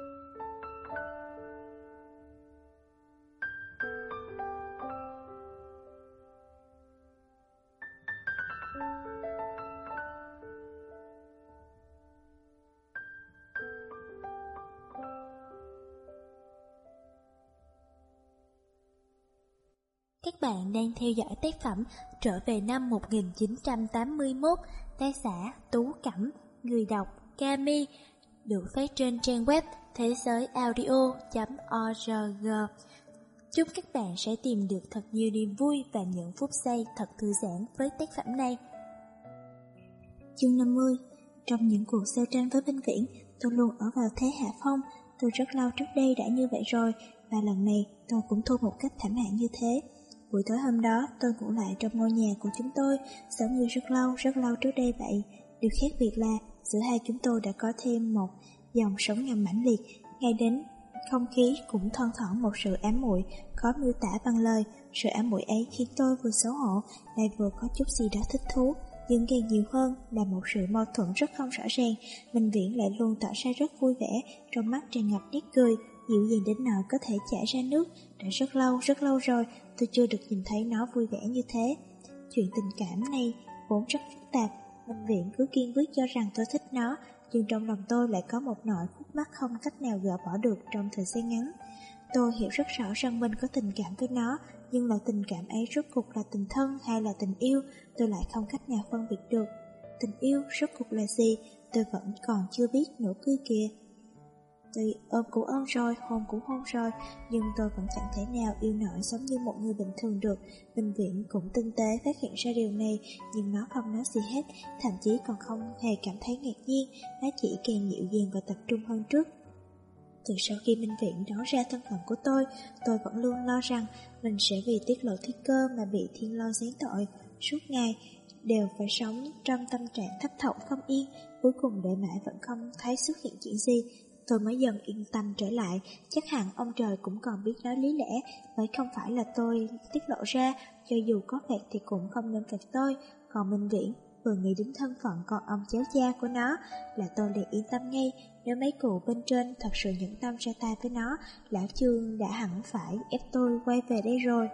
Các bạn đang theo dõi tác phẩm Trở về năm 1981, tác giả Tú Cẩm, người đọc Kami, được phát trên trang web thế giới audio.org. Chúc các bạn sẽ tìm được thật nhiều niềm vui và những phút giây thật thư giãn với tác phẩm này. Chương 50. Trong những cuộc giao tranh với Minh Viễn, tôi luôn ở vào thế hạ phong. Tôi rất lâu trước đây đã như vậy rồi, và lần này tôi cũng thua một cách thảm hại như thế. Buổi tối hôm đó, tôi ngủ lại trong ngôi nhà của chúng tôi, giống như rất lâu trước đây vậy. Điều khác biệt là, giữa hai chúng tôi đã có thêm một dòng sống ngầm mãnh liệt, ngay đến không khí cũng thoăn thoảng một sự ám muội khó miêu tả bằng lời. Sự ám muội ấy khiến tôi vừa xấu hổ, lại vừa có chút gì đó thích thú, nhưng càng nhiều hơn là một sự mâu thuẫn rất không rõ ràng. Minh Viễn lại luôn tỏ ra rất vui vẻ, trong mắt tràn ngập nét cười, dịu dàng đến nỗi có thể chảy ra nước. Đã rất lâu rồi, tôi chưa được nhìn thấy nó vui vẻ như thế. Chuyện tình cảm này vốn rất phức tạp. Minh Viễn cứ kiên quyết cho rằng tôi thích nó, nhưng trong lòng tôi lại có một nỗi khúc mắc không cách nào gỡ bỏ được trong thời gian ngắn. Tôi hiểu rất rõ rằng mình có tình cảm với nó, nhưng loại tình cảm ấy rốt cuộc là tình thân hay là tình yêu, tôi lại không cách nào phân biệt được. Tình yêu rốt cuộc là gì, tôi vẫn còn chưa biết nữa kia kìa. Tuy ôm cũng ôm rồi, hôn cũng hôn rồi, nhưng tôi vẫn chẳng thể nào yêu nổi giống như một người bình thường được. Minh Viễn cũng tinh tế phát hiện ra điều này, nhưng nó không nói gì hết, thậm chí còn không hề cảm thấy ngạc nhiên, nó chỉ càng dịu dàng và tập trung hơn trước. Từ sau khi Minh Viễn nói ra thân phận của tôi vẫn luôn lo rằng mình sẽ vì tiết lộ thiên cơ mà bị thiên lôi giáng tội. Suốt ngày đều phải sống trong tâm trạng thấp thỏm không yên, cuối cùng đợi mãi vẫn không thấy xuất hiện chuyện gì. Tôi mới dần yên tâm trở lại, chắc hẳn ông trời cũng còn biết nói lý lẽ, bởi không phải là tôi tiết lộ ra, cho dù có phạt thì cũng không nên phạt tôi. Còn Minh Viễn, vừa nghĩ đến thân phận con ông cháu cha của nó là tôi liền yên tâm ngay. Nếu mấy cụ bên trên thật sự nhẫn tâm ra tay với nó, lão Trương đã hẳn phải ép tôi quay về đây rồi.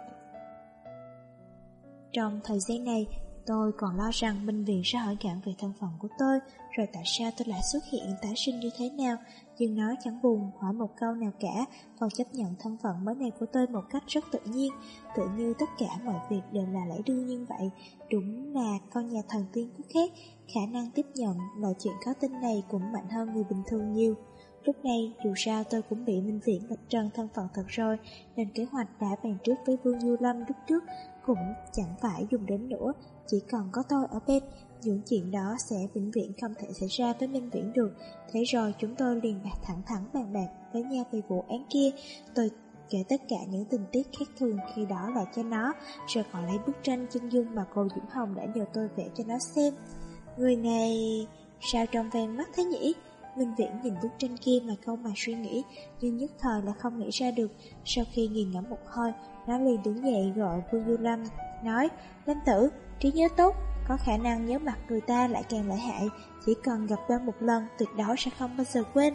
Trong thời gian này, tôi còn lo rằng Minh Viễn sẽ hỏi cạn về thân phận của tôi, rồi tại sao tôi lại xuất hiện tái sinh như thế nào. Nhưng nó chẳng buồn hỏi một câu nào cả, còn chấp nhận thân phận mới này của tôi một cách rất tự nhiên, tự như tất cả mọi việc đều là lẽ đương nhiên vậy. Đúng là con nhà thần tiên quốc khác, khả năng tiếp nhận loại chuyện khó tin này cũng mạnh hơn người bình thường nhiều. Lúc này, dù sao tôi cũng bị Minh Viễn vạch trần thân phận thật rồi, nên kế hoạch đã bàn trước với Vương Du Lâm lúc trước cũng chẳng phải dùng đến nữa, chỉ còn có tôi ở bên. Những chuyện đó sẽ vĩnh viễn không thể xảy ra với Minh Viễn được. Thế rồi chúng tôi liền thẳng thắn bàn bạc với nhau về vụ án kia. Tôi kể tất cả những tình tiết khác thường khi đó lại cho nó, rồi còn lấy bức tranh chân dung mà cô Diễm Hồng đã nhờ tôi vẽ cho nó xem. Người này sao trông ven mắt thế nhỉ? Minh Viễn nhìn bức tranh kia mà câu mày suy nghĩ, nhưng nhất thời là không nghĩ ra được. Sau khi nghiền ngẫm một hồi, nó liền đứng dậy gọi Vương Du Lâm, nói: Lâm tử, trí nhớ tốt, có khả năng nhớ mặt người ta lại càng lợi hại, chỉ cần gặp qua một lần tuyệt đối sẽ không bao giờ quên.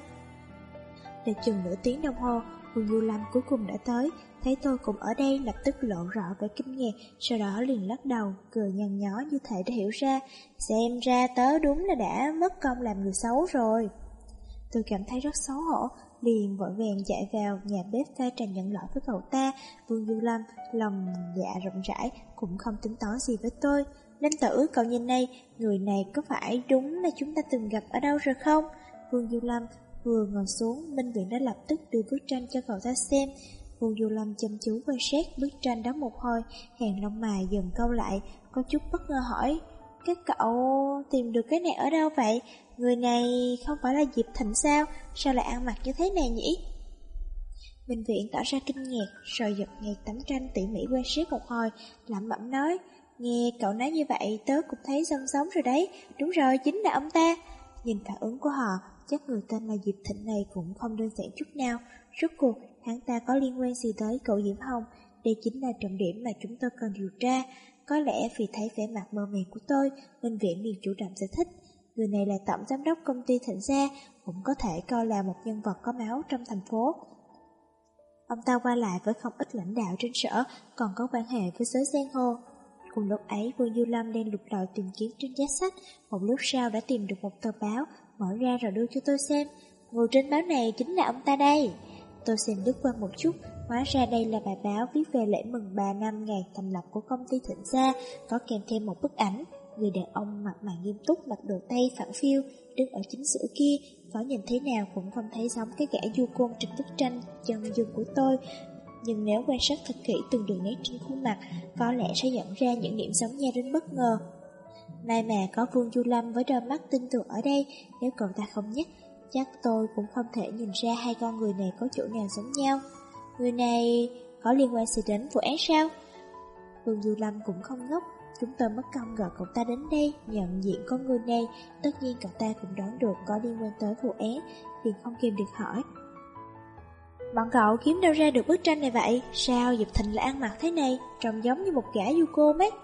Để chừng nửa tiếng đồng hồ, Vương Du Lâm cuối cùng đã tới, thấy tôi cũng ở đây lập tức lộ rõ vẻ kinh ngạc, sau đó liền lắc đầu, cười nhăn nhó như thể đã hiểu ra, xem ra tớ đúng là đã mất công làm người xấu rồi. Tôi cảm thấy rất xấu hổ, liền vội vàng chạy vào nhà bếp pha trà nhận lỗi với cậu ta. Vương Du Lâm lòng dạ rộng rãi, cũng không tính toán gì với tôi. Lâm tử, cậu nhìn đây, người này có phải đúng là chúng ta từng gặp ở đâu rồi không? Vương Du Lâm vừa ngồi xuống, Minh Viễn đã lập tức đưa bức tranh cho cậu ta xem. Vương Du Lâm chăm chú quan sát bức tranh đó một hồi, hàng lông mày dần cau lại, có chút bất ngờ hỏi: Các cậu tìm được cái này ở đâu vậy? Người này không phải là Diệp Thịnh sao? Sao lại ăn mặc như thế này nhỉ? Minh Viễn tỏ ra kinh ngạc, rồi giật nhạc tấm tranh tỉ mỉ quan sát một hồi, lẩm bẩm nói: Nghe cậu nói như vậy tớ cũng thấy giống rồi đấy. Đúng rồi, chính là ông ta. Nhìn phản ứng của họ, chắc người tên là Diệp Thịnh này cũng không đơn giản chút nào. Rốt cuộc hắn ta có liên quan gì tới cậu Diễm Hồng? Đây chính là trọng điểm mà chúng tôi cần điều tra. Có lẽ vì thấy vẻ mặt mờ mịt của tôi, Minh Viễn liền chủ động giải thích. Người này là tổng giám đốc công ty Thịnh Gia, cũng có thể coi là một nhân vật có máu trong thành phố. Ông ta qua lại với không ít lãnh đạo trên sở, còn có quan hệ với giới giang hồ. Cùng lúc ấy, Vương Du Lâm đang lục lọi tìm kiếm trên giá sách, một lúc sau đã tìm được một tờ báo, mở ra rồi đưa cho tôi xem. Người trên báo này chính là ông ta đây. Tôi xem lướt qua một chút, hóa ra đây là bài báo viết về lễ mừng 3 năm ngày thành lập của công ty Thịnh Gia, có kèm thêm một bức ảnh. Người đàn ông mặt mày nghiêm túc, mặc đồ tây phẳng phiu, đứng ở chính giữa kia, có nhìn thế nào cũng không thấy giống cái gã du côn trên bức tranh chân dung của tôi. Nhưng nếu quan sát thật kỹ từng đường nét trên khuôn mặt, có lẽ sẽ nhận ra những điểm giống nhau đến bất ngờ. May mà có Vương Du Lâm với đôi mắt tinh tường ở đây, nếu cậu ta không nhắc, chắc tôi cũng không thể nhìn ra hai con người này có chỗ nào giống nhau. Người này có liên quan gì đến vụ án sao? Vương Du Lâm cũng không ngốc, chúng tôi mất công gọi cậu ta đến đây nhận diện con người này, tất nhiên cậu ta cũng đoán được có liên quan tới vụ án, liền không kìm được hỏi. Bọn cậu kiếm đâu ra được bức tranh này vậy? Sao Diệp Thịnh lại ăn mặc thế này, trông giống như một gã du côn ấy?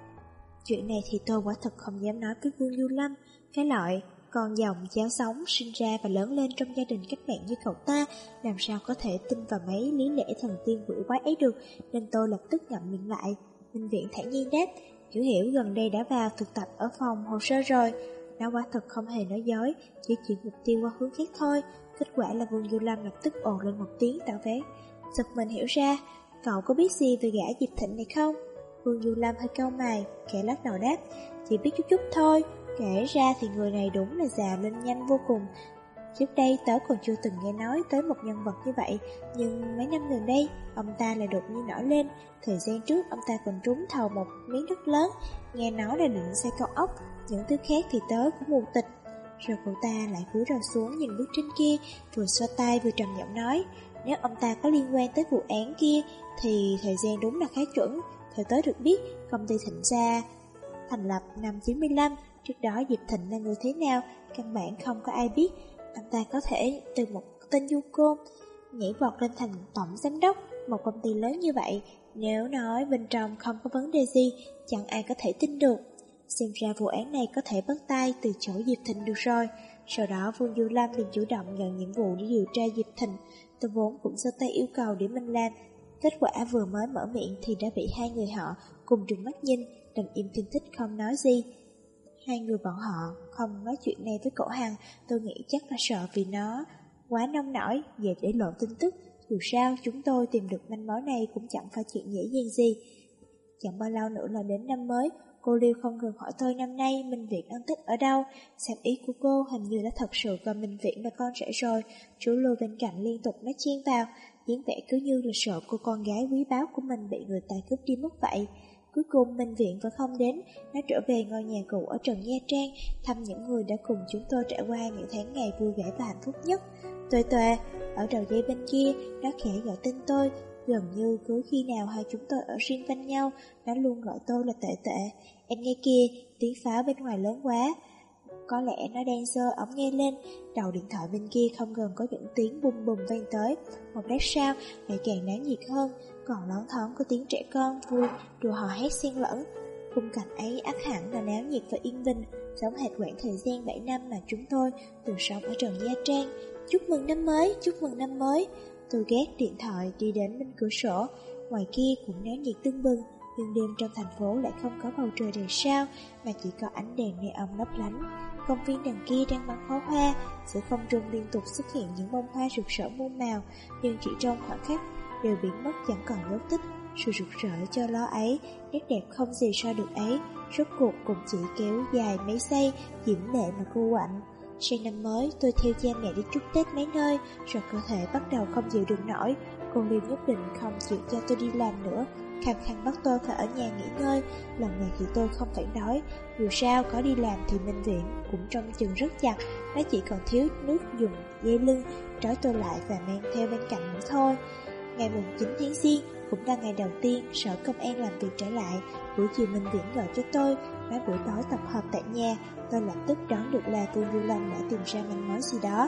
Chuyện này thì tôi quả thật không dám nói với Vương Du Lâm. Cái loại con dòng cháu sống sinh ra và lớn lên trong gia đình cách mạng như cậu ta, làm sao có thể tin vào mấy lý lẽ thần tiên quỷ quái ấy được, nên tôi lập tức ngậm miệng lại. Minh Viễn thản nhiên đáp, Hiểu Hiểu gần đây đã vào thực tập ở phòng hồ sơ rồi. Nó quả thật không hề nói dối, chỉ chuyển mục tiêu qua hướng khác thôi. Kết quả là Vương Du Lâm lập tức ồ lên một tiếng tỏ vẻ giật mình hiểu ra. Cậu có biết gì về gã Diệp Thịnh này không? Vương Du Lâm hơi cau mày, khẽ lắc đầu đáp, chỉ biết chút chút thôi. Kể ra thì người này đúng là già lên nhanh vô cùng. Trước đây tớ còn chưa từng nghe nói tới một nhân vật như vậy, nhưng mấy năm gần đây, ông ta lại đột nhiên nổi lên. Thời gian trước, ông ta còn trúng thầu một miếng đất lớn, nghe nói là định xây cao ốc, những thứ khác thì tớ cũng mù tịch. Rồi cậu ta lại cúi đầu xuống nhìn bức tranh kia, vừa xoa tay vừa trầm giọng nói, nếu ông ta có liên quan tới vụ án kia, thì thời gian đúng là khá chuẩn. Theo tớ được biết, công ty Thịnh Gia thành lập năm 95, trước đó Diệp Thịnh là người thế nào, căn bản không có ai biết. Ông ta có thể từ một tên du côn nhảy vọt lên thành tổng giám đốc một công ty lớn như vậy, nếu nói bên trong không có vấn đề gì, chẳng ai có thể tin được. Xem ra vụ án này có thể bắt tay từ chỗ Diệp Thịnh được rồi. Sau đó Vương Du Lâm liền chủ động nhận nhiệm vụ để điều tra Diệp Thịnh. Tôi vốn cũng giơ tay yêu cầu để mình làm, kết quả vừa mới mở miệng thì đã bị hai người họ cùng trừng mắt nhìn, đành im thiên thích không nói gì. Hai người bọn họ không nói chuyện này với cậu Hằng, tôi nghĩ chắc là sợ vì nó quá nông nổi, về để lộ tin tức. Dù sao chúng tôi tìm được manh mối này cũng chẳng phải chuyện dễ dàng gì. Chẳng bao lâu nữa là đến năm mới, cô Liêu không ngừng hỏi tôi năm nay Minh Viễn ăn Tết ở đâu. Xem ý của cô hình như đã thật sự coi Minh Viễn là con rể rồi. Chú Lưu bên cạnh liên tục nói chen vào, dáng vẻ cứ như là sợ cô con gái quý báu của mình bị người ta cướp đi mất vậy. Cuối cùng Minh Viễn vẫn không đến, nó trở về ngôi nhà cũ ở Trần Nha Trang, thăm những người đã cùng chúng tôi trải qua những tháng ngày vui vẻ và hạnh phúc nhất. Tuệ Tuệ, ở đầu dây bên kia, nó khẽ gọi tên tôi, gần như cứ khi nào hai chúng tôi ở riêng bên nhau, nó luôn gọi tôi là Tệ Tệ. Em nghe kia, tiếng pháo bên ngoài lớn quá. Có lẽ nó đang giơ ống nghe lên, đầu điện thoại bên kia không ngừng có những tiếng bùm bùm vang tới. Một lát sau, lại càng náo nhiệt hơn, còn loáng thoáng có tiếng trẻ con vui, đùa hò hét xen lẫn. Khung cảnh ấy ắt hẳn là náo nhiệt và yên bình, giống hệt quãng thời gian 7 năm mà chúng tôi từng sống ở Trần Nha Trang. Chúc mừng năm mới, chúc mừng năm mới. Tôi gác điện thoại đi đến bên cửa sổ, ngoài kia cũng náo nhiệt tưng bừng, nhưng đêm trong thành phố lại không có bầu trời đầy sao, mà chỉ có ánh đèn neon lấp lánh. Công viên đằng kia đang bắn pháo hoa, giữa không trung liên tục xuất hiện những bông hoa rực rỡ muôn màu, nhưng chỉ trong khoảng khắc đều biến mất chẳng còn dấu tích. Sự rực rỡ cho ló ấy, nét đẹp không gì so được ấy, rốt cuộc cũng chỉ kéo dài mấy giây, diễm lệ mà cô quạnh. Sang năm mới, tôi theo cha mẹ đi chúc Tết mấy nơi, rồi cơ thể bắt đầu không chịu được nổi. Cô Liêm nhất định không chịu cho tôi đi làm nữa, khăng khăng bắt tôi phải ở nhà nghỉ ngơi. Lần này thì tôi không phản đối, dù sao có đi làm thì Minh Viễn cũng trông chừng rất chặt, nó chỉ còn thiếu nước dùng dây lưng trói tôi lại và mang theo bên cạnh nữa thôi. Ngày mùng 9 tháng Giêng cũng là ngày đầu tiên sở công an làm việc trở lại. Buổi chiều Minh Viễn gọi cho tôi, nói buổi tối tập hợp tại nhà. Tôi lập tức đoán được là Vương Du Lâm đã tìm ra manh mối gì đó.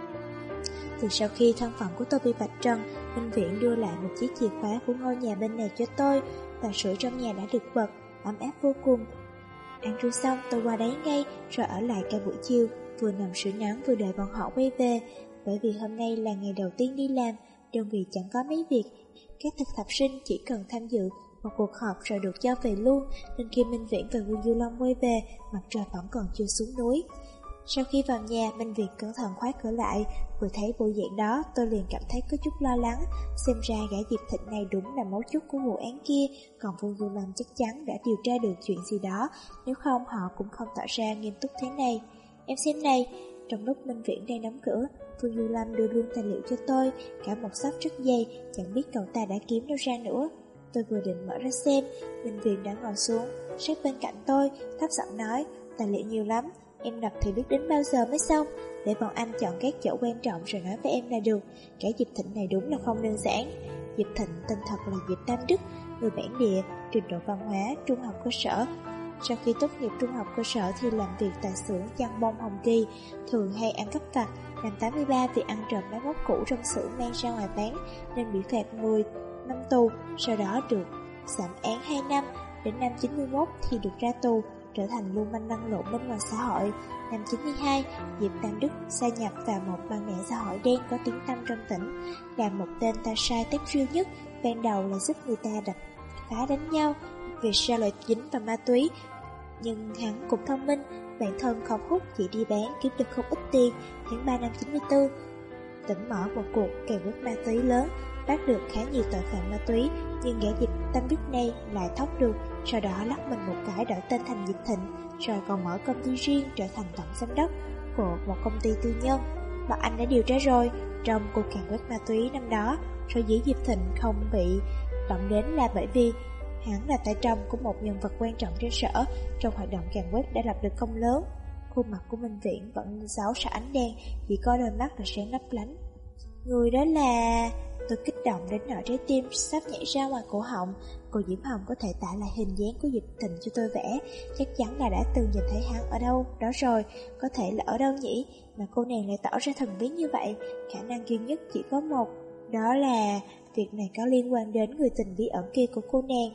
Từ sau khi thân phận của tôi bị vạch trần, Minh Viễn đưa lại một chiếc chìa khóa của ngôi nhà bên này cho tôi, và sưởi trong nhà đã được bật, ấm áp vô cùng. Ăn trưa xong tôi qua đấy ngay, rồi ở lại cả buổi chiều, vừa nằm sưởi nắng vừa đợi bọn họ quay về. Bởi vì hôm nay là ngày đầu tiên đi làm, đơn vị chẳng có mấy việc. Các thực tập sinh chỉ cần tham dự một cuộc họp rồi được cho về luôn, nên khi Minh Viễn và Vương Du Long quay về, mặt trời vẫn còn chưa xuống núi. Sau khi vào nhà, Minh Viễn cẩn thận khóa cửa lại. Vừa thấy bộ dạng đó, tôi liền cảm thấy có chút lo lắng. Xem ra gã Diệp Thịnh này đúng là mấu chốt của vụ án kia, còn Vương Du Long chắc chắn đã điều tra được chuyện gì đó, nếu không họ cũng không tỏ ra nghiêm túc thế này. Em xem này. Trong lúc Minh Viễn đang đóng cửa, Vương Du Lâm đưa luôn tài liệu cho tôi, cả một xấp rất dày, chẳng biết cậu ta đã kiếm đâu ra nữa. Tôi vừa định mở ra xem, Minh Viễn đã ngồi xuống, sát bên cạnh tôi, thấp giọng nói, tài liệu nhiều lắm, em đọc thì biết đến bao giờ mới xong, để bọn anh chọn các chỗ quan trọng rồi nói với em là được. Cái Diệp Thịnh này đúng là không đơn giản. Diệp Thịnh tên thật là Diệp Tam Đức, người bản địa, trình độ văn hóa, trung học cơ sở. Sau khi tốt nghiệp trung học cơ sở thì làm việc tại xưởng chăn bông Hồng Kỳ, thường hay ăn cắp vặt. Năm 83 vì ăn trộm máy móc cũ trong xưởng mang ra ngoài bán nên bị phạt 10 năm tù, sau đó được giảm án 2 năm. Đến năm 91 thì được ra tù, trở thành lưu manh lăn lộn bên ngoài xã hội. Năm 92, Diệp Tam Đức gia nhập vào một băng đảng xã hội đen có tiếng tăm trong tỉnh, là một tên ta sai tép riêu nhất. Ban đầu là giúp người ta đập phá đánh nhau, vì sao lại dính vào ma túy. Nhưng hắn cũng thông minh, bản thân không hút, chỉ đi bán kiếm được không ít tiền. Tháng 3 năm 94, tỉnh mở một cuộc càn quét ma túy lớn, bắt được khá nhiều tội phạm ma túy, nhưng gã Diệp Tam Đức này lại thoát được. Sau đó lắc mình một cái đổi tên thành Diệp Thịnh, rồi còn mở công ty riêng, trở thành tổng giám đốc của một công ty tư nhân. Bọn anh đã điều tra rồi, trong cuộc càn quét ma túy năm đó, sở dĩ Diệp Thịnh không bị động đến là bởi vì hắn là tay trong của một nhân vật quan trọng trên sở. Trong hoạt động càn quét đã lập được công lớn. Khuôn mặt của Minh Viễn vẫn giấu sau ánh đèn, chỉ có đôi mắt là sáng lấp lánh. Người đó là... Tôi kích động đến nỗi trái tim sắp nhảy ra ngoài cổ họng. Cô Diễm Hồng có thể tả lại hình dáng của Diệp Thịnh cho tôi vẽ, chắc chắn là đã từng nhìn thấy hắn ở đâu đó rồi. Có thể là ở đâu nhỉ, mà cô nàng lại tỏ ra thần bí như vậy. Khả năng duy nhất chỉ có một, đó là việc này có liên quan đến người tình bí ẩn kia của cô nàng.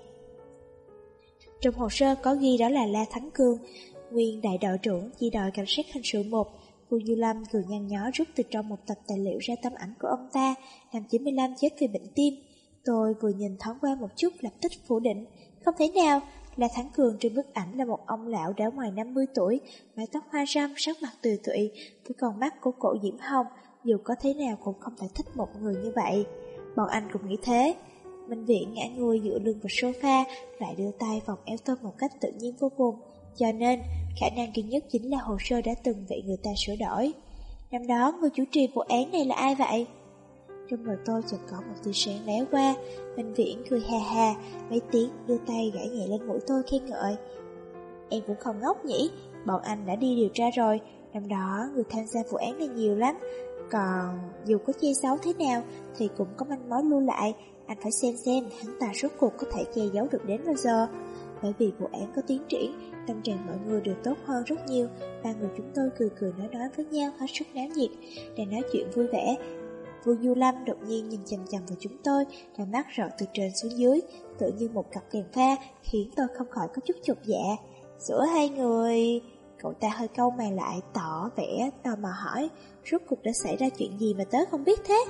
Trong hồ sơ có ghi đó là La Thắng Cương, nguyên đại đội trưởng chi đội cảnh sát hình sự 1. Vương Du Lâm cười nhăn nhó rút từ trong một tập tài liệu ra tấm ảnh của ông ta, năm 95 chết vì bệnh tim. Tôi vừa nhìn thoáng qua một chút lập tức phủ định, không thể nào. La Thắng Cường trên bức ảnh là một ông lão đã ngoài 50 tuổi, mái tóc hoa râm, sắc mặt tiều tụy, với con mắt của cổ Diễm Hồng, dù có thế nào cũng không thể thích một người như vậy. Bọn anh cũng nghĩ thế. Minh Viễn ngã người dựa lưng vào sofa, lại đưa tay vòng eo tôi một cách tự nhiên vô cùng. Cho nên, khả năng duy nhất chính là hồ sơ đã từng bị người ta sửa đổi. Năm đó, người chủ trì vụ án này là ai vậy? Trong đầu tôi chợt có một tia sáng lóe qua. Minh Viễn cười hà hà, mấy tiếng đưa tay gãi nhẹ lên mũi tôi khen ngợi. Em cũng không ngốc nhỉ, bọn anh đã đi điều tra rồi. Năm đó, người tham gia vụ án này nhiều lắm. Còn dù có che giấu thế nào thì cũng có manh mối lưu lại. Anh phải xem hắn ta rốt cuộc có thể che giấu được đến bao giờ. Bởi vì vụ án có tiến triển, tâm trạng mọi người đều tốt hơn rất nhiều. Ba người chúng tôi cười cười nói với nhau hết sức náo nhiệt, đang nói chuyện vui vẻ. Vương Du Lâm đột nhiên nhìn chằm chằm vào chúng tôi, đôi mắt rọi từ trên xuống dưới, tự như một cặp đèn pha, khiến tôi không khỏi có chút chột dạ. Giữa hai người... Cậu ta hơi cau mày lại, tỏ vẻ tò mò hỏi, rốt cuộc đã xảy ra chuyện gì mà tớ không biết thế?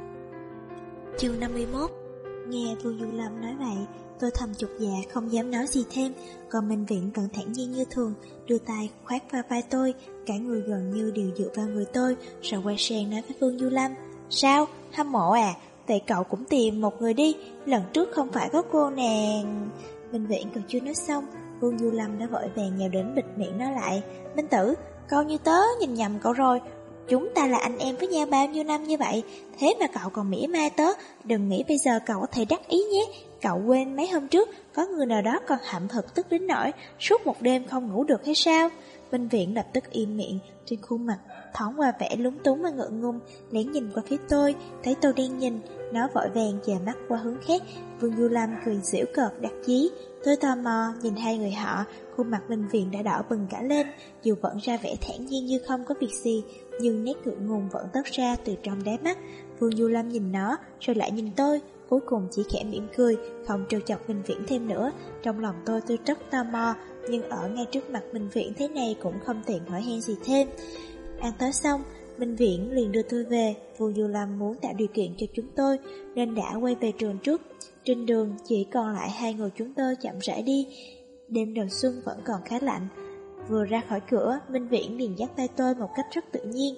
Chương 51. Nghe Vương Du Lâm nói vậy, tôi thầm chột dạ không dám nói gì thêm. Còn Minh Viễn vẫn thản nhiên như thường, đưa tay khoác vào vai tôi, cả người gần như đều dựa vào người tôi, rồi quay sang nói với Vương Du Lâm. Sao? Hâm mộ à? Vậy cậu cũng tìm một người đi, lần trước không phải có cô nàng... Minh Viễn còn chưa nói xong, Vương Du Lâm đã vội vàng nhào đến bịt miệng nó lại. Minh Tử, câu như tớ nhìn nhầm cậu rồi. Chúng ta là anh em với nhau bao nhiêu năm như vậy, thế mà cậu còn mỉa mai tớ. Đừng nghĩ bây giờ cậu có thể đắc ý nhé. Cậu quên mấy hôm trước có người nào đó còn hậm hực tức đến nỗi suốt một đêm không ngủ được hay sao? Minh Viễn lập tức im miệng, trên khuôn mặt thoáng qua vẻ lúng túng và ngượng ngùng, lén nhìn qua phía tôi, thấy tôi đang nhìn, nó vội vàng dời mắt qua hướng khác. Vương Du Lâm cười giễu cợt đắc chí. Tôi tò mò nhìn hai người họ, khuôn mặt Minh Viễn đã đỏ bừng cả lên, dù vẫn ra vẻ thản nhiên như không có việc gì, nhưng nét ngượng ngùng vẫn toát ra từ trong đáy mắt. Vương Du Lâm nhìn nó, rồi lại nhìn tôi, cuối cùng chỉ khẽ mỉm cười, không trêu chọc Minh Viễn thêm nữa. Trong lòng tôi rất tò mò, nhưng ở ngay trước mặt Minh Viễn thế này cũng không tiện hỏi han gì thêm. Ăn tối xong, Minh Viễn liền đưa tôi về. Vu Du Lâm muốn tạo điều kiện cho chúng tôi nên đã quay về trường trước. Trên đường chỉ còn lại hai người chúng tôi chậm rãi đi. Đêm đầu xuân vẫn còn khá lạnh. Vừa ra khỏi cửa, Minh Viễn liền dắt tay tôi một cách rất tự nhiên.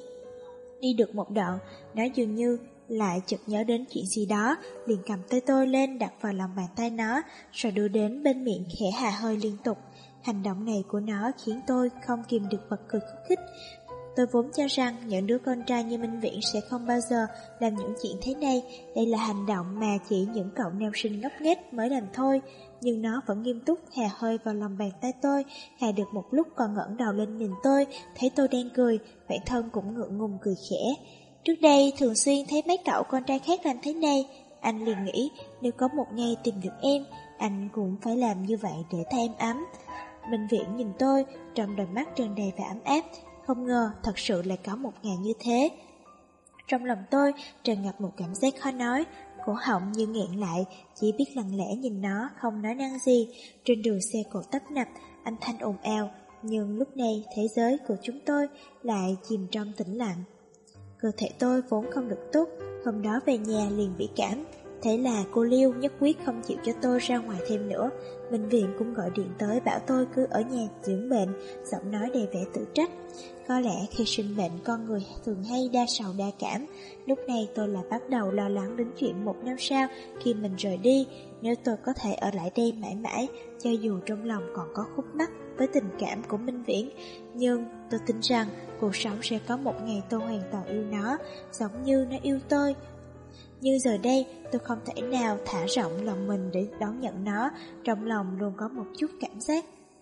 Đi được một đoạn, nó dường như lại chợt nhớ đến chuyện gì đó, liền cầm tay tôi lên đặt vào lòng bàn tay nó, rồi đưa đến bên miệng khẽ hà hơi liên tục. Hành động này của nó khiến tôi không kìm được bật cười khúc khích. Tôi vốn cho rằng những đứa con trai như Minh Viễn sẽ không bao giờ làm những chuyện thế này. Đây là hành động mà chỉ những cậu nam sinh ngốc nghếch mới làm thôi. Nhưng nó vẫn nghiêm túc hà hơi vào lòng bàn tay tôi, hà được một lúc còn ngẩng đầu lên nhìn tôi, thấy tôi đang cười, bản thân cũng ngượng ngùng cười khẽ. Trước đây thường xuyên thấy mấy cậu con trai khác làm thế này, anh liền nghĩ nếu có một ngày tìm được em, anh cũng phải làm như vậy để thay em ấm. Minh Viễn nhìn tôi, trong đôi mắt tràn đầy vẻ ấm áp, không ngờ thật sự lại có một ngày như thế. Trong lòng tôi tràn ngập một cảm giác khó nói, cổ họng như nghẹn lại, chỉ biết lặng lẽ nhìn nó, không nói năng gì. Trên đường xe cộ tấp nập, âm thanh ồn ào, nhưng lúc này thế giới của chúng tôi lại chìm trong tĩnh lặng. Cơ thể tôi vốn không được tốt, hôm đó về nhà liền bị cảm. Thế là cô Liêu nhất quyết không chịu cho tôi ra ngoài thêm nữa. Bệnh viện cũng gọi điện tới bảo tôi cứ ở nhà dưỡng bệnh, giọng nói đầy vẻ tự trách. Có lẽ khi sinh bệnh con người thường hay đa sầu đa cảm. Lúc này tôi lại bắt đầu lo lắng đến chuyện 1 năm sau khi mình rời đi. Nếu tôi có thể ở lại đây mãi mãi, cho dù trong lòng còn có khúc mắc với tình cảm của Minh Viễn, nhưng tôi tin rằng cuộc sống sẽ có một ngày tôi hoàn toàn yêu nó, giống như nó yêu tôi. Nhưng giờ đây tôi không thể nào thả rộng lòng mình để đón nhận nó. Trong lòng luôn có một chút cảm giác,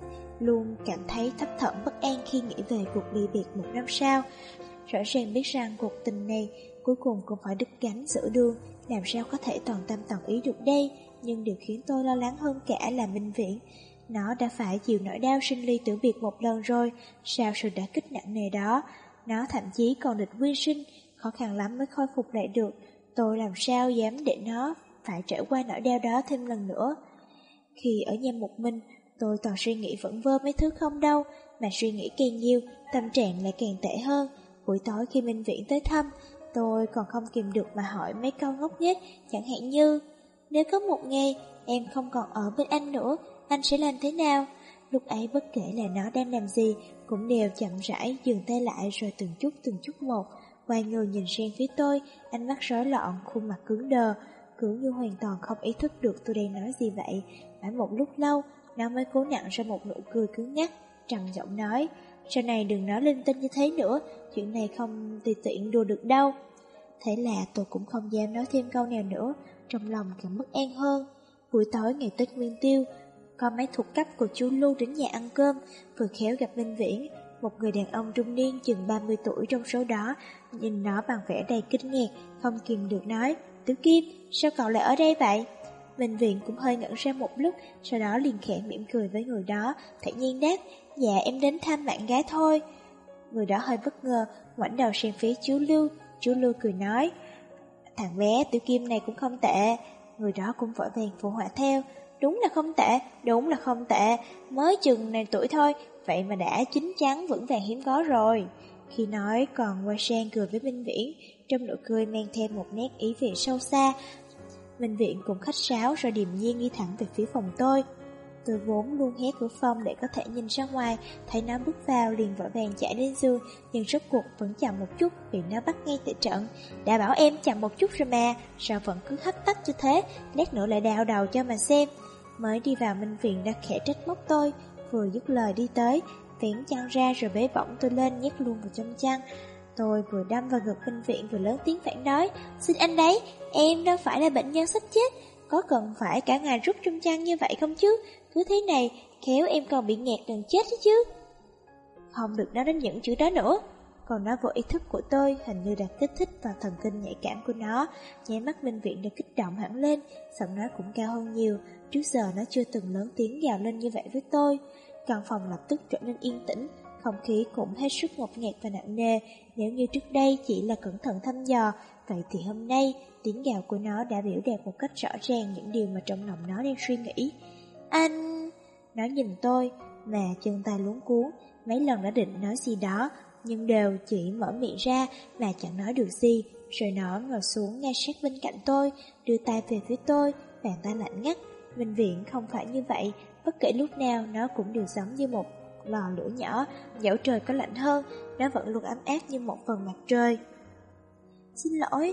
luôn cảm thấy thấp thỏm bất an khi nghĩ về cuộc ly biệt 1 năm sau. Rõ ràng biết rằng cuộc tình này cuối cùng cũng phải đứt gánh giữa đường, làm sao có thể toàn tâm toàn ý được đây. Nhưng điều khiến tôi lo lắng hơn cả là Minh Viễn. Nó đã phải chịu nỗi đau sinh ly tử biệt một lần rồi, sau sự đả kích nặng nề đó, nó thậm chí còn định quyên sinh, khó khăn lắm mới khôi phục lại được. Tôi làm sao dám để nó phải trải qua nỗi đau đó thêm lần nữa. Khi ở nhà một mình, tôi toàn suy nghĩ vẩn vơ mấy thứ không đâu, mà suy nghĩ càng nhiều, tâm trạng lại càng tệ hơn. Buổi tối khi Minh Viễn tới thăm, tôi còn không kìm được mà hỏi mấy câu ngốc nghếch, chẳng hạn như: nếu có một ngày em không còn ở bên anh nữa, anh sẽ làm thế nào? Lúc ấy bất kể là nó đang làm gì, cũng đều chậm rãi dừng tay lại rồi từng chút một, quay người nhìn sang phía tôi, ánh mắt rối loạn, khuôn mặt cứng đờ, cứ như hoàn toàn không ý thức được tôi đang nói gì vậy. Mãi một lúc lâu, nó mới cố nặn ra một nụ cười cứng ngắc, trầm giọng nói: sau này đừng nói linh tinh như thế nữa, chuyện này không tùy tiện đùa được đâu. Thế là tôi cũng không dám nói thêm câu nào nữa, trong lòng càng bất an hơn. Buổi tối ngày Tết Nguyên Tiêu, có mấy thuộc cấp của chú Lưu đến nhà ăn cơm, vừa khéo gặp Minh Viễn, một người đàn ông trung niên chừng 30 tuổi trong số đó, nhìn nó bằng vẻ đầy kinh ngạc, không kìm được nói: Tiểu Kim, sao cậu lại ở đây vậy? Minh Viễn cũng hơi ngẩn ra một lúc, sau đó liền khẽ mỉm cười với người đó, thản nhiên đáp: dạ em đến thăm bạn gái thôi. Người đó hơi bất ngờ, ngoảnh đầu sang phía chú Lưu cười nói: thằng bé Tiểu Kim này cũng không tệ. Người đó cũng vội vàng phụ họa theo: đúng là không tệ, mới chừng này tuổi thôi, vậy mà đã chín chắn vững vàng hiếm có rồi. Khi nói còn quay sang cười với Minh Viễn, trong nụ cười mang thêm một nét ý vị sâu xa. Minh Viễn cũng khách sáo rồi điềm nhiên đi thẳng về phía phòng tôi. Tôi vốn luôn hé cửa phòng để có thể nhìn ra ngoài, thấy nó bước vào liền vội vàng chạy lên giường, nhưng rốt cuộc vẫn chậm một chút vì nó bắt ngay tại trận. Đã bảo em chậm một chút rồi mà, sao vẫn cứ hấp tấp như thế, lát nữa lại đào đầu cho mà xem. Mới đi vào, Minh Viễn đã khẽ trách móc tôi, vừa dứt lời đi tới, vén chăn ra rồi bế bổng tôi lên nhét luôn vào trong chăn. Tôi vừa đâm vào ngực Minh Viễn vừa lớn tiếng phản đối: xin anh đấy, em đâu phải là bệnh nhân sắp chết, có cần phải cả ngày rút trong chăn như vậy không chứ? Cứ thế này, khéo em còn bị nghẹt gần chết đấy chứ. Không được nói đến những chữ đó nữa. Còn nói vô ý thức của tôi hình như đã kích thích vào thần kinh nhạy cảm của nó. Nháy mắt Minh Viễn đã kích động hẳn lên, giọng nói cũng cao hơn nhiều. Trước giờ nó chưa từng lớn tiếng gào lên như vậy với tôi. Căn phòng lập tức trở nên yên tĩnh, Không khí cũng hết sức ngột ngạt và nặng nề. Nếu như trước đây chỉ là cẩn thận thăm dò, vậy thì hôm nay tiếng gào của nó đã biểu đạt một cách rõ ràng những điều mà trong lòng nó đang suy nghĩ. Anh... Nó nhìn tôi mà chân tay luống cuống, mấy lần đã định nói gì đó nhưng đều chỉ mở miệng ra mà chẳng nói được gì. Rồi nó ngồi xuống ngay sát bên cạnh tôi, đưa tay về phía tôi, bàn tay lạnh ngắt. Minh Viễn không phải như vậy, bất kể lúc nào nó cũng đều giống như một lò lửa nhỏ, dẫu trời có lạnh hơn, nó vẫn luôn ấm áp như một phần mặt trời. Xin lỗi,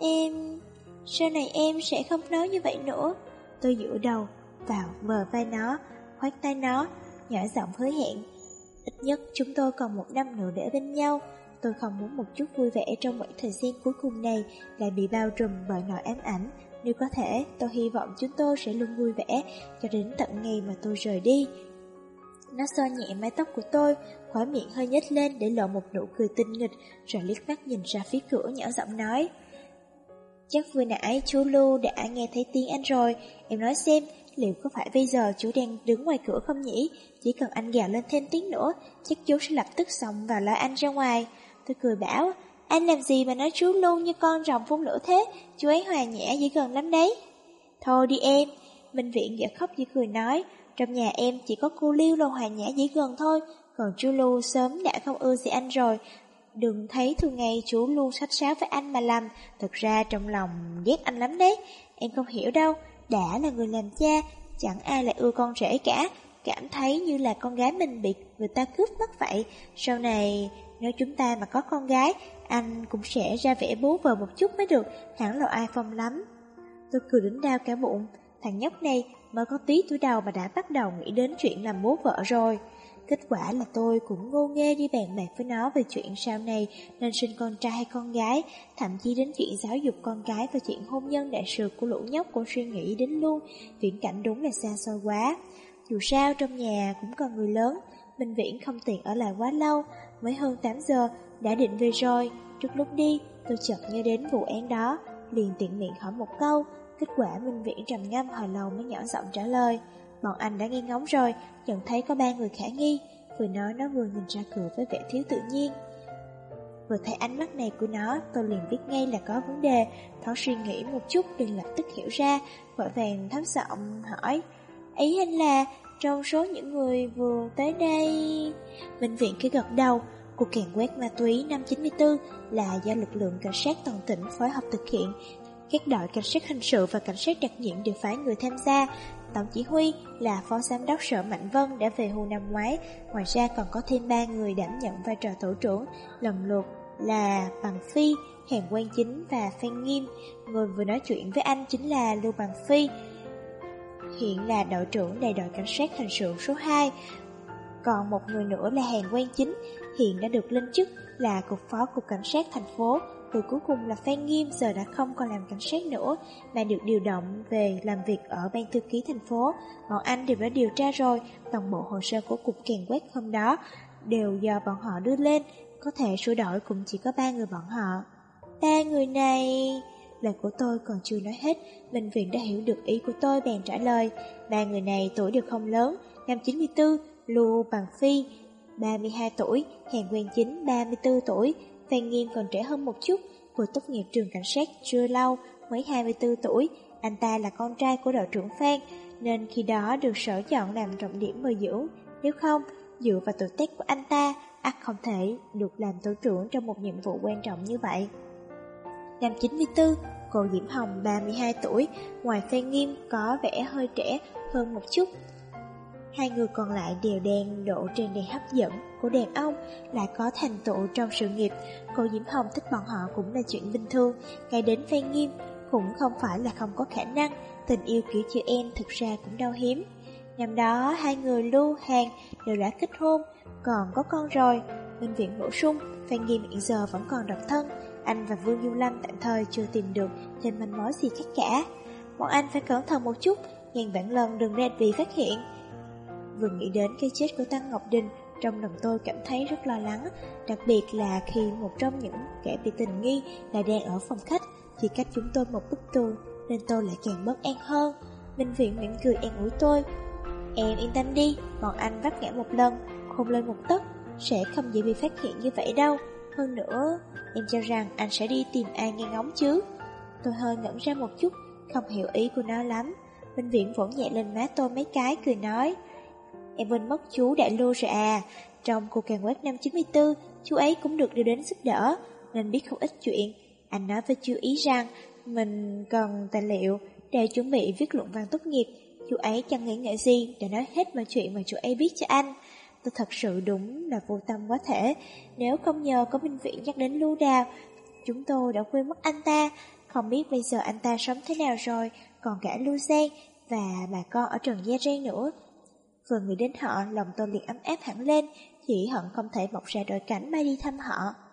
sau này em sẽ không nói như vậy nữa. Tôi dựa đầu vào bờ vai nó, khoác tay nó, nhỏ giọng hứa hẹn. Ít nhất chúng tôi còn 1 năm nữa để bên nhau. Tôi không muốn một chút vui vẻ trong quãng thời gian cuối cùng này lại bị bao trùm bởi nỗi ám ảnh. Nếu có thể, tôi hy vọng chúng tôi sẽ luôn vui vẻ cho đến tận ngày mà tôi rời đi. Nó xoa nhẹ mái tóc của tôi, khóe miệng hơi nhếch lên để lộ một nụ cười tinh nghịch, rồi liếc mắt nhìn ra phía cửa nhỏ giọng nói. Chắc vừa nãy chú Lưu đã nghe thấy tiếng anh rồi, em nói xem, liệu có phải bây giờ chú đang đứng ngoài cửa không nhỉ? Chỉ cần anh gào lên thêm tiếng nữa, chắc chú sẽ lập tức xông vào lôi anh ra ngoài. Tôi cười bảo, anh làm gì mà nói chú Lưu như con rồng phun lửa thế, chú ấy hòa nhã dễ gần lắm đấy. Thôi đi em, Minh Viễn dở khóc dở cười nói, trong nhà em chỉ có cô Lưu là hòa nhã dễ gần thôi, còn chú Lưu sớm đã không ưa gì anh rồi. Đừng thấy thường ngày chú luôn xách xáo với anh mà lầm, thực ra trong lòng ghét anh lắm đấy. Em không hiểu đâu, đã là người làm cha, chẳng ai lại ưa con rể cả, cảm thấy như là con gái mình bị người ta cướp mất vậy. Sau này, nếu chúng ta mà có con gái, anh cũng sẽ ra vẻ bố vợ một chút mới được, hẳn là ai phong lắm. Tôi cười đến đau cả bụng, thằng nhóc này mới có tí tuổi đầu mà đã bắt đầu nghĩ đến chuyện làm bố vợ rồi. Kết quả là tôi cũng ngô nghê đi bàn bạc với nó về chuyện sau này nên sinh con trai hay con gái, thậm chí đến chuyện giáo dục con cái và chuyện hôn nhân đại sự của lũ nhóc cũng suy nghĩ đến luôn. Viễn cảnh đúng là xa xôi quá. Dù sao trong nhà cũng còn người lớn, Minh Viễn không tiện ở lại quá lâu, mới hơn 8 giờ đã định về rồi. Trước lúc đi, tôi chợt nhớ đến vụ án đó, liền tiện miệng hỏi một câu. Kết quả Minh Viễn trầm ngâm hồi lâu mới nhỏ giọng trả lời. Bọn anh đã nghe ngóng rồi, nhận thấy có 3 người khả nghi. Vừa nói nó vừa nhìn ra cửa với vẻ thiếu tự nhiên. Vừa thấy ánh mắt này của nó, tôi liền biết ngay là có vấn đề. Thoáng suy nghĩ một chút liền lập tức hiểu ra, vội vàng thấp giọng hỏi, ý anh là trong số những người vừa tới đây... Bệnh viện cứ gật đầu. Cuộc càn quét ma túy năm 94 là do lực lượng cảnh sát toàn tỉnh phối hợp thực hiện. Các đội cảnh sát hình sự và cảnh sát đặc nhiệm đều phái người tham gia. Tổng chỉ huy là phó giám đốc sở Mạnh Vân đã về hưu năm ngoái. Ngoài ra còn có thêm 3 người đảm nhận vai trò tổ trưởng, lần lượt là Bằng Phi, Hàn Quang Chính và Phan Nghiêm. Người vừa nói chuyện với anh chính là Lưu Bằng Phi, hiện là đội trưởng đại đội cảnh sát hình sự số 2. Còn một người nữa là Hàn Quang Chính, hiện đã được lên chức là cục phó cục cảnh sát thành phố. Người cuối cùng là Phan Nghiêm, giờ đã không còn làm cảnh sát nữa mà được điều động về làm việc ở ban thư ký thành phố. Bọn anh đều đã điều tra rồi, toàn bộ hồ sơ của cuộc càn quét hôm đó đều do bọn họ đưa lên, có thể sửa đổi cũng chỉ có 3 người bọn họ. 3 người này... Lời của tôi còn chưa nói hết, bệnh viện đã hiểu được ý của tôi bèn trả lời. 3 người này tuổi đều không lớn. Năm 94, Lưu Bằng Phi 32 tuổi, Hàn Quang Chính 34 tuổi, Phan Nghiêm còn trẻ hơn một chút, vừa tốt nghiệp trường cảnh sát chưa lâu, mới 24 tuổi. Anh ta là con trai của đội trưởng Phan, nên khi đó được sở chọn làm trọng điểm bồi dưỡng. Nếu không, dựa vào tuổi tác của anh ta, ắt không thể được làm tổ trưởng trong một nhiệm vụ quan trọng như vậy. Năm 94, cô Diễm Hồng 32 tuổi, ngoài Phan Nghiêm có vẻ hơi trẻ hơn một chút. Hai người còn lại đều đang độ trên đèn hấp dẫn của đàn ông, lại có thành tựu trong sự nghiệp. Cô Diễm Hồng thích bọn họ cũng là chuyện bình thường. Ngay đến Phan Nghiêm cũng không phải là không có khả năng. Tình yêu kiểu chị em thực ra cũng đâu hiếm. Năm đó hai người Lưu, Hàn đều đã kết hôn, còn có con rồi. Bệnh viện bổ sung, Phan Nghiêm hiện giờ vẫn còn độc thân. Anh và Vương Du Lâm tạm thời chưa tìm được thêm manh mối gì khác cả. Bọn anh phải cẩn thận một chút, ngàn vạn lần đừng để bị phát hiện. Vừa nghĩ đến cái chết của Tăng Ngọc Đình, trong lòng tôi cảm thấy rất lo lắng, đặc biệt là khi một trong những kẻ bị tình nghi là đang ở phòng khách, chỉ cách chúng tôi một bức tường, nên tôi lại càng bất an hơn. Minh Viện mỉm cười an ủi tôi. Em yên tâm đi, bọn anh vấp ngã một lần, không lên một tấc. sẽ không dễ bị phát hiện như vậy đâu. Hơn nữa, em cho rằng anh sẽ đi tìm ai nghe ngóng chứ. Tôi hơi ngẩn ra một chút, không hiểu ý của nó lắm. Minh Viễn vỗ nhẹ lên má tôi mấy cái, cười nói: Em quên mất chú Đại Lưu rồi à. Trong cuộc càn quét năm 94, chú ấy cũng được đưa đến giúp đỡ, nên biết không ít chuyện. Anh nói với chú ý rằng mình cần tài liệu để chuẩn bị viết luận văn tốt nghiệp. Chú ấy chẳng nghĩ ngợi gì để nói hết mọi chuyện mà chú ấy biết cho anh. Tôi thật sự đúng là vô tâm quá thể. Nếu không nhờ có Minh Viễn nhắc đến Lưu Đào, chúng tôi đã quên mất anh ta. Không biết bây giờ anh ta sống thế nào rồi, còn cả Lưu Giang và bà con ở Trần Gia Ren nữa. Vừa nghĩ đến họ, lòng tôi liền ấm áp hẳn lên, chỉ hận không thể mọc ra đôi cánh bay đi thăm họ.